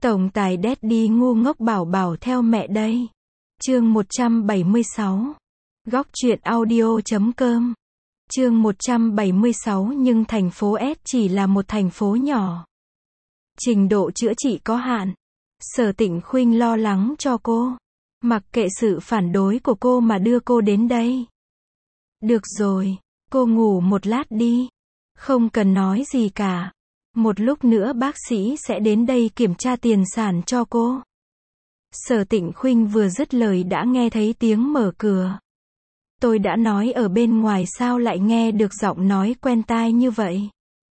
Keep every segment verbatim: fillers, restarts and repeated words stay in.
Tổng tài Daddy ngu ngốc bảo bảo theo mẹ đây. Chương một trăm bảy mươi sáu. Góc truyện audio chấm com. Chương một trăm bảy mươi sáu. Nhưng thành phố S chỉ là một thành phố nhỏ. Trình độ chữa trị có hạn. Sở Tịnh Khuynh lo lắng cho cô. Mặc kệ sự phản đối của cô mà đưa cô đến đây. Được rồi, cô ngủ một lát đi. Không cần nói gì cả. Một lúc nữa bác sĩ sẽ đến đây kiểm tra tiền sản cho cô. Sở Tịnh Khuynh vừa dứt lời đã nghe thấy tiếng mở cửa. Tôi đã nói ở bên ngoài sao lại nghe được giọng nói quen tai như vậy?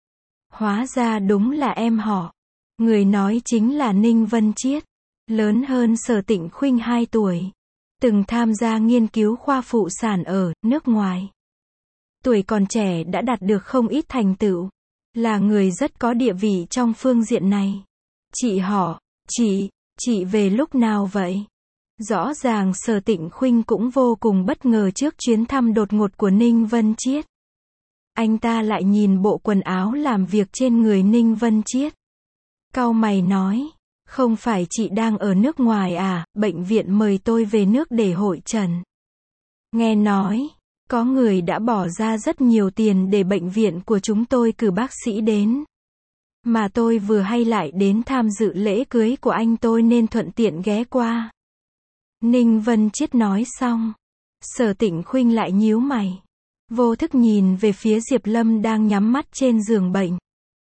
Hóa ra đúng là em họ. Người nói chính là Ninh Vân Chiết. Lớn hơn Sở Tịnh Khuynh hai tuổi. Từng tham gia nghiên cứu khoa phụ sản ở nước ngoài. Tuổi còn trẻ đã đạt được không ít thành tựu. Là người rất có địa vị trong phương diện này. Chị họ, chị, chị về lúc nào vậy? Rõ ràng Sở Tịnh Khuynh cũng vô cùng bất ngờ trước chuyến thăm đột ngột của Ninh Vân Chiết. Anh ta lại nhìn bộ quần áo làm việc trên người Ninh Vân Chiết. Cau mày nói, không phải chị đang ở nước ngoài à, bệnh viện mời tôi về nước để hội trần. Nghe nói, có người đã bỏ ra rất nhiều tiền để bệnh viện của chúng tôi cử bác sĩ đến. Mà tôi vừa hay lại đến tham dự lễ cưới của anh tôi nên thuận tiện ghé qua. Ninh Vân Chiết nói xong. Sở Tịnh Khuynh lại nhíu mày. Vô thức nhìn về phía Diệp Lâm đang nhắm mắt trên giường bệnh.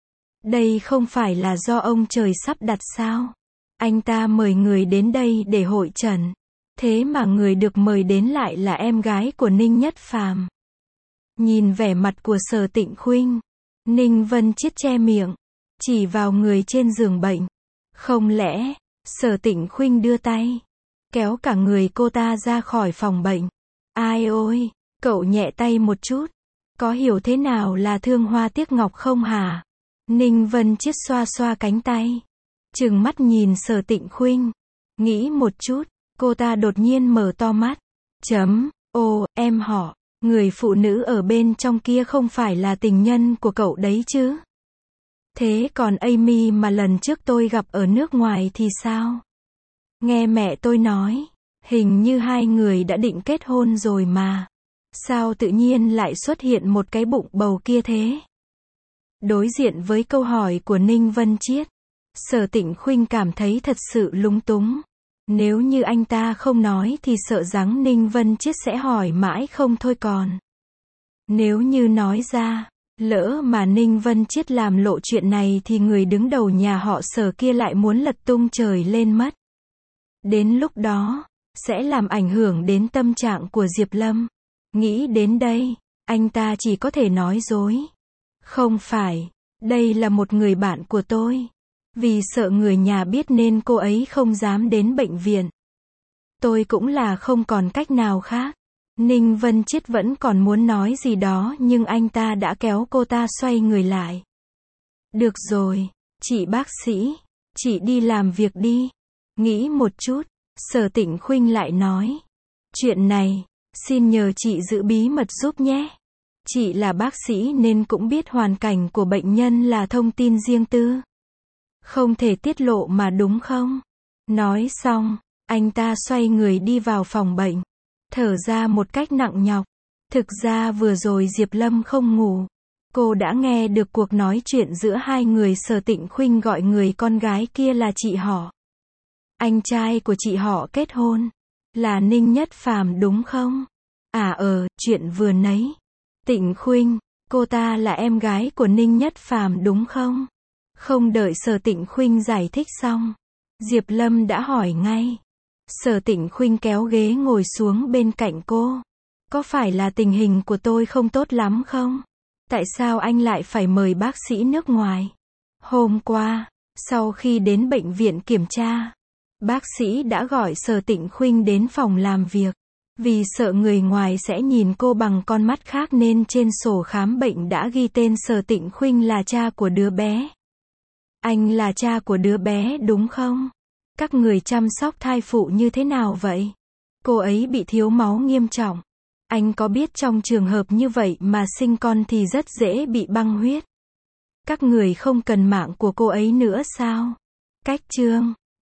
Đây không phải là do ông trời sắp đặt sao? Anh ta mời người đến đây để hội trần. Thế mà người được mời đến lại là em gái của Ninh Nhất Phàm. Nhìn vẻ mặt của Sở Tịnh Khuynh, Ninh Vân Chiết che miệng, chỉ vào người trên giường bệnh. Không lẽ, Sở Tịnh Khuynh đưa tay, kéo cả người cô ta ra khỏi phòng bệnh. Ai ôi, cậu nhẹ tay một chút. Có hiểu thế nào là thương hoa tiếc ngọc không hả? Ninh Vân Chiết xoa xoa cánh tay. Trừng mắt nhìn Sở Tịnh Khuynh. Nghĩ một chút. Cô ta đột nhiên mở to mắt. Chấm, ô, em họ, người phụ nữ ở bên trong kia không phải là tình nhân của cậu đấy chứ? Thế còn Amy mà lần trước tôi gặp ở nước ngoài thì sao? Nghe mẹ tôi nói, hình như hai người đã định kết hôn rồi mà. Sao tự nhiên lại xuất hiện một cái bụng bầu kia thế? Đối diện với câu hỏi của Ninh Vân Chiết, Sở Tịnh Khuynh cảm thấy thật sự lúng túng. Nếu như anh ta không nói thì sợ rằng Ninh Vân Chiết sẽ hỏi mãi không thôi còn. Nếu như nói ra, lỡ mà Ninh Vân Chiết làm lộ chuyện này thì người đứng đầu nhà họ Sở kia lại muốn lật tung trời lên mất. Đến lúc đó, sẽ làm ảnh hưởng đến tâm trạng của Diệp Lâm. Nghĩ đến đây, anh ta chỉ có thể nói dối. Không phải, đây là một người bạn của tôi. Vì sợ người nhà biết nên cô ấy không dám đến bệnh viện. Tôi cũng là không còn cách nào khác. Ninh Vân Chiết vẫn còn muốn nói gì đó nhưng anh ta đã kéo cô ta xoay người lại. Được rồi, chị bác sĩ, chị đi làm việc đi. Nghĩ một chút, Sở Tịnh Khuynh lại nói. Chuyện này, xin nhờ chị giữ bí mật giúp nhé. Chị là bác sĩ nên cũng biết hoàn cảnh của bệnh nhân là thông tin riêng tư. Không thể tiết lộ mà đúng không? Nói xong, anh ta xoay người đi vào phòng bệnh. Thở ra một cách nặng nhọc. Thực ra vừa rồi Diệp Lâm không ngủ. Cô đã nghe được cuộc nói chuyện giữa hai người. Sở Tịnh Khuynh gọi người con gái kia là chị họ. Anh trai của chị họ kết hôn. Là Ninh Nhất Phàm đúng không? À ờ, chuyện vừa nấy. Tịnh Khuynh, cô ta là em gái của Ninh Nhất Phàm đúng không? Không đợi Sở Tịnh Khuynh giải thích xong, Diệp Lâm đã hỏi ngay. Sở Tịnh Khuynh kéo ghế ngồi xuống bên cạnh cô. Có phải là tình hình của tôi không tốt lắm không? Tại sao anh lại phải mời bác sĩ nước ngoài? Hôm qua, sau khi đến bệnh viện kiểm tra, bác sĩ đã gọi Sở Tịnh Khuynh đến phòng làm việc. Vì sợ người ngoài sẽ nhìn cô bằng con mắt khác nên trên sổ khám bệnh đã ghi tên Sở Tịnh Khuynh là cha của đứa bé. Anh là cha của đứa bé đúng không? Các người chăm sóc thai phụ như thế nào vậy? Cô ấy bị thiếu máu nghiêm trọng. Anh có biết trong trường hợp như vậy mà sinh con thì rất dễ bị băng huyết. Các người không cần mạng của cô ấy nữa sao? Cách chương